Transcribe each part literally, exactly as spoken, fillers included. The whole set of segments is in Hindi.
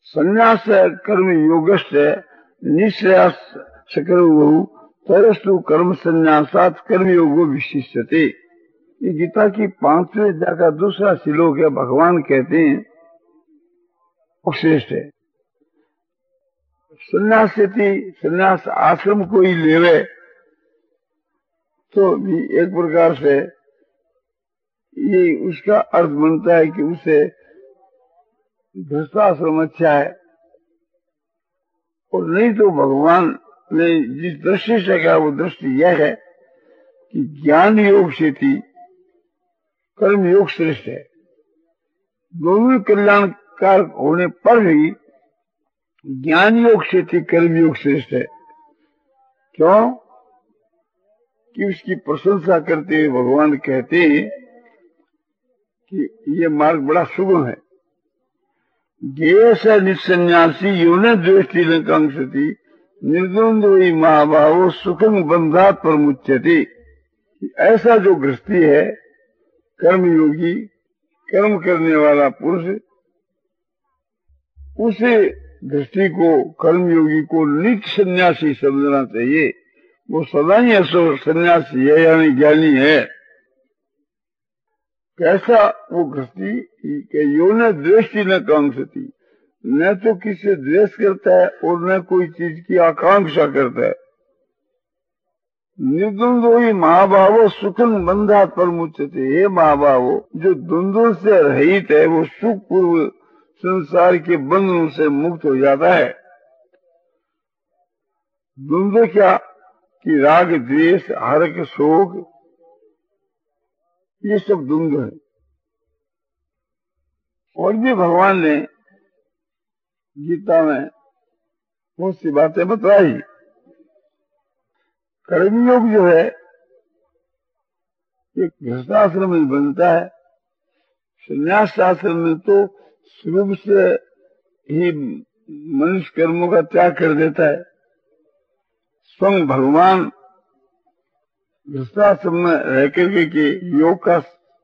संन्यास कर्म योगश्च निश्रेयस सकर्मो तरस्तु कर्म संन्यासात कर्मयोगो विशिष्यते। ये गीता की पांचवें अध्याय का दूसरा श्लोक है। भगवान कहते हैं वो श्रेष्ठ है। संन्यास से संन्यास आश्रम कोई लेवे तो भी एक प्रकार से ये उसका अर्थ बनता है कि उसे गृहस्थाश्रम अच्छा है, और नहीं तो भगवान ने जिस दृष्टि से कहा वो दृष्टि यह है कि ज्ञान योग से थी कर्म योग श्रेष्ठ है। दोनों कल्याणकार होने पर भी ज्ञान योग से थी कर्म योग श्रेष्ठ है। क्यों कि उसकी प्रशंसा करते हुए भगवान कहते हैं कि ये मार्ग बड़ा सुगम है। ज्ञेय निसन्यासी योन द्वेष्टि न कांक्षति निर्द्वंद्वी महाभावो सुखम बंधात प्रमुच्यते। ऐसा जो गृहस्थी है कर्मयोगी कर्म करने वाला पुरुष, उसे गृहस्थी को कर्मयोगी को नित्य सन्यासी समझना चाहिए। वो सदा ही असो सन्यासी है यानी ज्ञानी है। कैसा वो गृहस्थी के यो न द्वेष्टि न कांक्षति, न तो किसी द्वेष करता है और न कोई चीज की आकांक्षा करता है। निर्द्वंद्व ही महाभावो सुखम बंधात प्रमुच्यते। हे महाभावो, जो द्वंद्व से रहित है वो सुख पूर्व संसार के बंधनों से मुक्त हो जाता है। द्वंद्व क्या कि राग द्वेष हर्ष शोक, ये सब द्वंद्व है। और भी भगवान ने गीता में बहुत सी बातें बताई। कर्मयोग जो है एक गृहस्थाश्रम में बनता है। संन्यास आश्रम में तो शुरू से ही मनुष्य कर्मों का त्याग कर देता है। स्वयं भगवान गृहस्थाश्रम में रह करके के योग का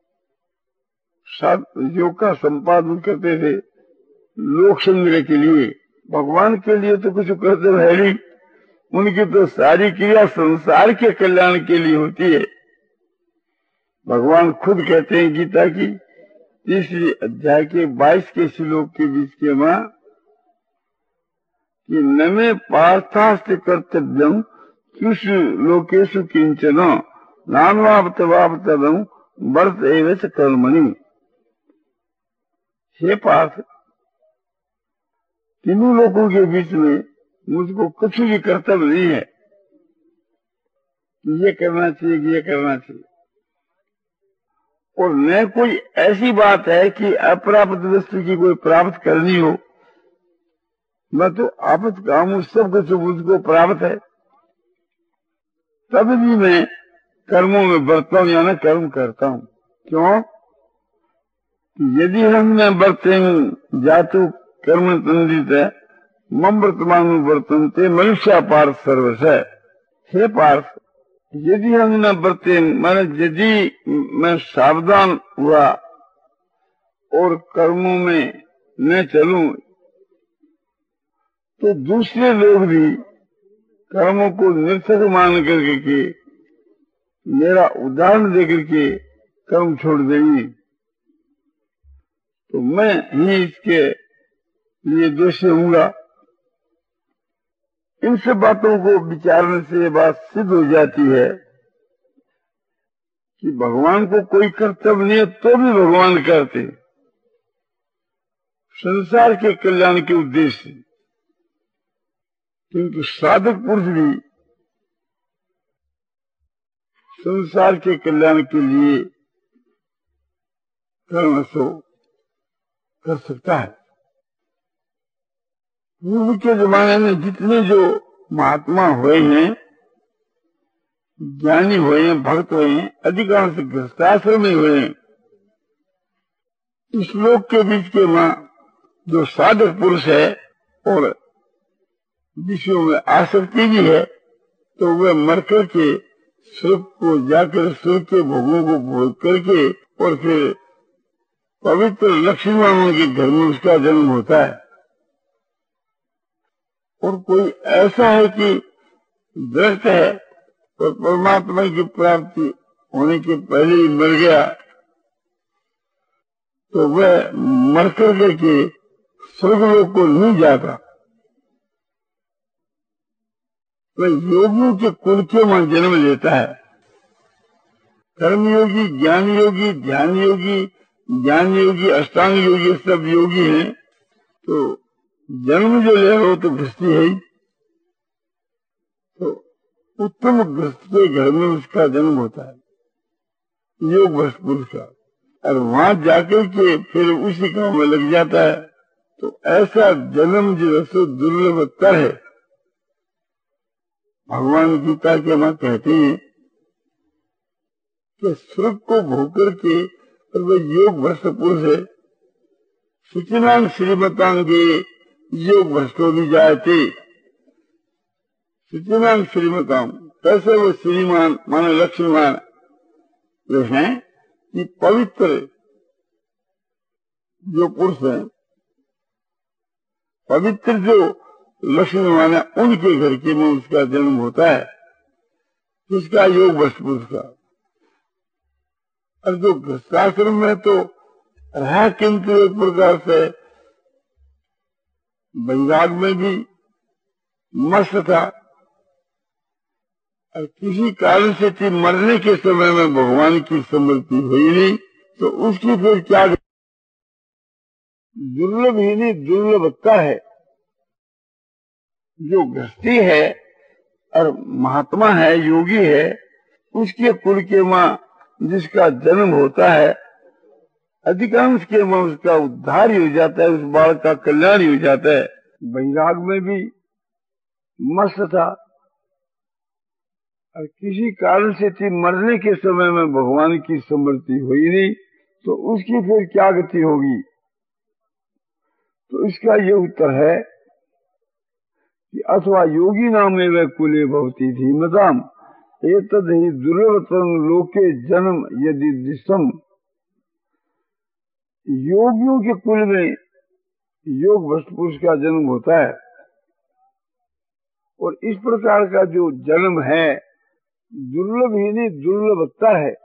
योग का संपादन करते थे लोक संग्रह के लिए। भगवान के लिए तो कुछ कर्तव्य है नहीं, उनकी तो सारी क्रिया संसार के कल्याण के लिए होती है। भगवान खुद कहते हैं गीता की तीसरी अध्याय के बाईस के श्लोक के बीच के मां कि न मे पार्थास्थ कर्तव्यम किसु लोकेशु किंचन नान्वाप्त वाप्तव्यम वर्त एवं कर्मणि। हे पार्थ, तीनों लोगों के बीच में मुझको कुछ भी कर्तव्य नहीं है। ये करना चाहिए ये करना चाहिए, और न कोई ऐसी बात है कि अप्राप्त वस्तु की कोई प्राप्त करनी हो। मैं तो आपत काम सब कुछ मुझको प्राप्त है, तब भी मैं कर्मों में बरता हूं या न कर्म करता हूं। क्यों? यदि हम न बरते जातु कर्म तंदित है मम वर्तमान वर्तनते मनुष्य पार्थ सर्वस है। हे पार्थ, यदि हम न बरते माने यदि मैं सावधान हुआ और कर्मों में न चलूं तो दूसरे लोग भी कर्मों को निरर्थक मान करके के मेरा उदाहरण देकर के कर्म छोड़ देंगे, तो मैं ही इसके लिए दोषी होऊंगा। इन सब बातों को विचारने से ये बात सिद्ध हो जाती है कि भगवान को कोई कर्तव्य नहीं है तो भी भगवान करते संसार के कल्याण के उद्देश्य से। किंतु साधक पुरुष भी संसार के कल्याण के लिए कर्म सो कर सकता है। पूर्व के जमाने में जितने जो महात्मा हुए हैं, ज्ञानी हुए हैं, भक्त हुए हैं, अधिकांश गृहस्थाश्रम में हुए हैं। इस लोक के बीच के मां जो साधक पुरुष है और विषयों में आसक्ति भी है, तो वह मर करके स्वर्ग को जाकर स्वर्ग के भोगों को भोग करके और फिर पवित्र लक्ष्मी मानों के घर में उसका जन्म होता है। और कोई ऐसा है कि दृष्ट है और परमात्मा की प्राप्ति होने के पहले ही मर गया, तो वह मर कर के स्वर्गलोक को नहीं जाता। वह योगियों के कुल के वहां जन्म लेता है। कर्मयोगी, ज्ञान योगी, ध्यान योगी, ज्ञान योगी, अष्टांग योगी सब योगी हैं। तो जन्म जो ले हो तो गृहस्थी है ही। तो उत्तम गृहस्थ के घर में उसका जन्म होता है योग भ्रष्ट पुरुष का, और वहां जाकर के फिर उसी काम में लग जाता है। तो ऐसा जन्म जो है दुर्लभतर है। भगवान गीता के वहां कहते हैं कि स्वर्ग को भोग करके और वह योग भ्रष्ट पुरुष है। सूचनांग श्रीमतांगे योग भ्रष्टो भी जाते। सूचनांग श्रीमतांग कैसे वो श्रीमान माने लक्ष्मीमान वे हैं कि पवित्र जो पुरुष है, पवित्र जो लक्ष्मीमान है, उनके घर के में उसका जन्म होता है। किसका? योग भ्रष्ट पुरुष का। और जो गृहस्थाश्रम में तो रहा किंतु एक प्रकार से वैराग में भी मस्त था, और किसी कारण से थी मरने के समय में भगवान की स्मृति हुई नहीं, तो उसकी फिर क्या? दुर्लभ ही नहीं दुर्लभता है। जो गृहस्थी है और महात्मा है, योगी है, उसके कुल के मां जिसका जन्म होता है, अधिकांश के मां उसका उद्धार ही हो जाता है, उस बालक का कल्याण ही हो जाता है। वैराग में भी मस्त था, और किसी कारण से थी मरने के समय में भगवान की स्मृति हुई नहीं, तो उसकी फिर क्या गति होगी? तो इसका ये उत्तर है कि अथवा योगी नाम एवं कुले भवती धीमताम एतद् ही दुर्लभतरं लोके जन्म यदि दिशम। योगियों के कुल में योग भ्रष्ट पुरुष का जन्म होता है, और इस प्रकार का जो जन्म है दुर्लभ ही नहीं दुर्लभता है।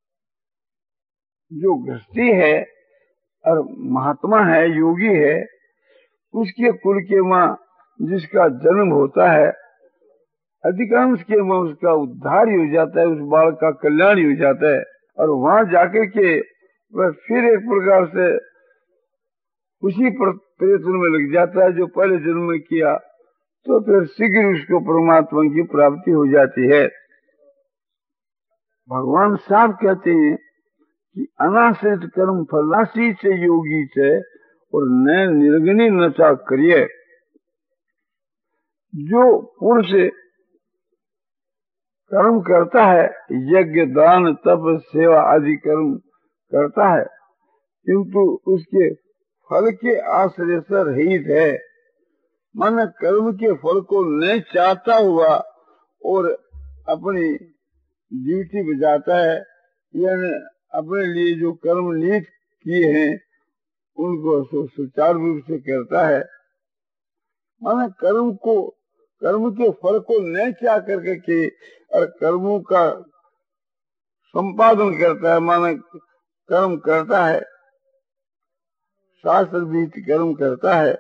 जो गृहस्थी है और महात्मा है, योगी है, उसके कुल के मां जिसका जन्म होता है, अधिकांश के मां उसका उद्धार ही हो जाता है, उस बालक का कल्याण ही हो जाता है। और वहां जाकर के वह फिर एक प्रकार से उसी प्रयत्न में लग जाता है जो पहले जन्म में किया, तो फिर शीघ्र उसको परमात्मा की प्राप्ति हो जाती है। भगवान साफ कहते हैं कि अनाश्रित कर्म फलासी से योगी से और न निर्गुणी नचा करिए। जो पुरुष कर्म करता है, यज्ञ दान तप सेवा आदि कर्म करता है, किंतु उसके फल के आश्रय से रहित है, माना कर्म के फल को नहीं चाहता हुआ और अपनी ड्यूटी बजाता है, यानी अपने लिए जो कर्म नियत किए हैं उनको सुचारू रूप से करता है। माना कर्म को कर्म के फल को नहीं चाह करके के और कर्मों का संपादन करता है, माना कर्म करता है, शास्त्र विहित कर्म करता है,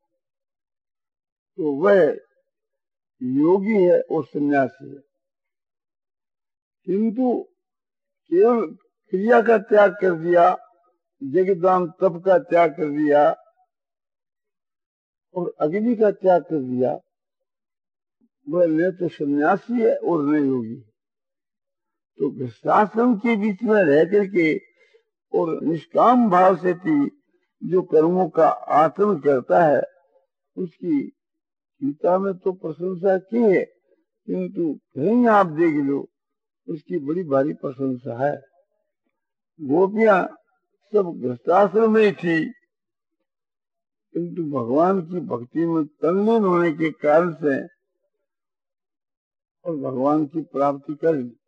तो वह योगी है और सन्यासी है। किंतु केवल क्रिया का त्याग कर दिया, यज्ञदान तप का त्याग कर दिया और अग्नि का त्याग कर दिया, वह न तो सन्यासी है और न योगी। तो गृहस्थाश्रम के बीच में रह करके और निष्काम भाव से थी जो कर्मों का आचरण करता है, उसकी गीता में तो प्रशंसा की है, किंतु कहीं आप देख लो उसकी बड़ी भारी प्रशंसा है। गोपियां सब गृहस्थाश्रम में थी, किंतु भगवान की भक्ति में तल्लीन होने के कारण से और भगवान की प्राप्ति कर ली।